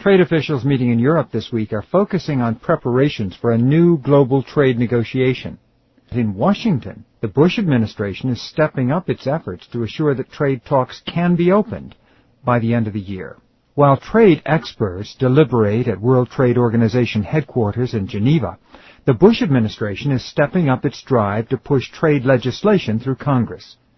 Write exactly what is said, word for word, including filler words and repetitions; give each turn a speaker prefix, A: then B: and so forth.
A: Trade officials meeting in Europe this week are focusing on preparations for a new global trade negotiation. In Washington, the Bush administration is stepping up its efforts to assure that trade talks can be opened by the end of the year. While trade experts deliberate at World Trade Organization headquarters in Geneva, the Bush administration is stepping up its drive to push trade legislation through Congress.